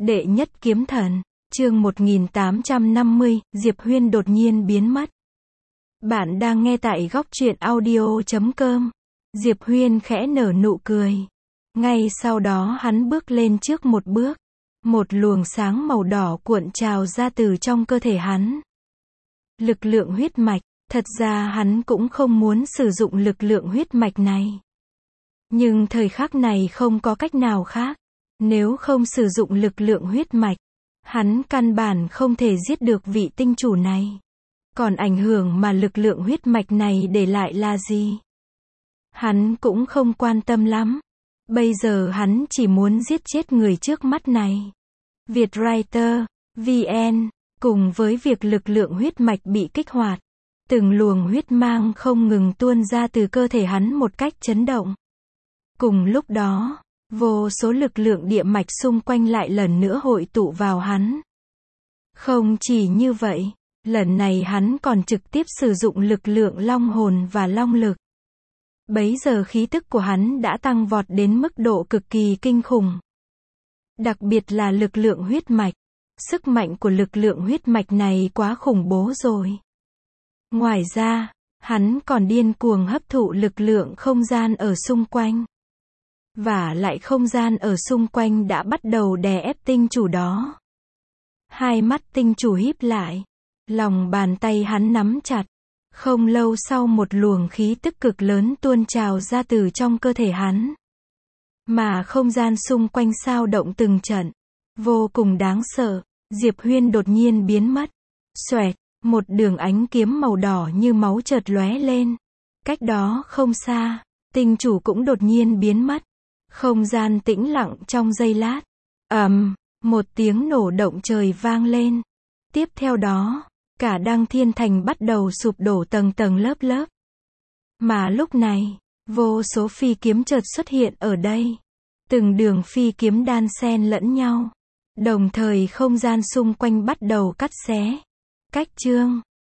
Đệ nhất kiếm thần, chương 1850, Diệp Huyên đột nhiên biến mất. Bạn đang nghe tại góc truyện audio.com. Diệp Huyên khẽ nở nụ cười. Ngay sau đó hắn bước lên trước một bước. Một luồng sáng màu đỏ cuộn trào ra từ trong cơ thể hắn. Lực lượng huyết mạch, thật ra hắn cũng không muốn sử dụng lực lượng huyết mạch này. Nhưng thời khắc này không có cách nào khác. Nếu không sử dụng lực lượng huyết mạch, hắn căn bản không thể giết được vị tinh chủ này. Còn ảnh hưởng mà lực lượng huyết mạch này để lại là gì? Hắn cũng không quan tâm lắm. Bây giờ hắn chỉ muốn giết chết người trước mắt này. Vietwriter, VN, cùng với việc lực lượng huyết mạch bị kích hoạt, từng luồng huyết mang không ngừng tuôn ra từ cơ thể hắn một cách chấn động. Cùng lúc đó, vô số lực lượng địa mạch xung quanh lại lần nữa hội tụ vào hắn. Không chỉ như vậy, lần này hắn còn trực tiếp sử dụng lực lượng long hồn và long lực. Bấy giờ khí tức của hắn đã tăng vọt đến mức độ cực kỳ kinh khủng. Đặc biệt là lực lượng huyết mạch. Sức mạnh của lực lượng huyết mạch này quá khủng bố rồi. Ngoài ra, hắn còn điên cuồng hấp thụ lực lượng không gian ở xung quanh. Và lại không gian ở xung quanh đã bắt đầu đè ép tinh chủ đó. Hai mắt tinh chủ híp lại. Lòng bàn tay hắn nắm chặt. Không lâu sau một luồng khí tức cực lớn tuôn trào ra từ trong cơ thể hắn. Mà không gian xung quanh xao động từng trận. Vô cùng đáng sợ. Diệp Huyên đột nhiên biến mất. Xoẹt, một đường ánh kiếm màu đỏ như máu chợt lóe lên. Cách đó không xa, tinh chủ cũng đột nhiên biến mất. Không gian tĩnh lặng trong giây lát. Một tiếng nổ động trời vang lên. Tiếp theo đó, cả Đăng Thiên Thành bắt đầu sụp đổ tầng tầng lớp lớp. Mà lúc này, vô số phi kiếm chợt xuất hiện ở đây. Từng đường phi kiếm đan xen lẫn nhau. Đồng thời không gian xung quanh bắt đầu cắt xé. Cách chương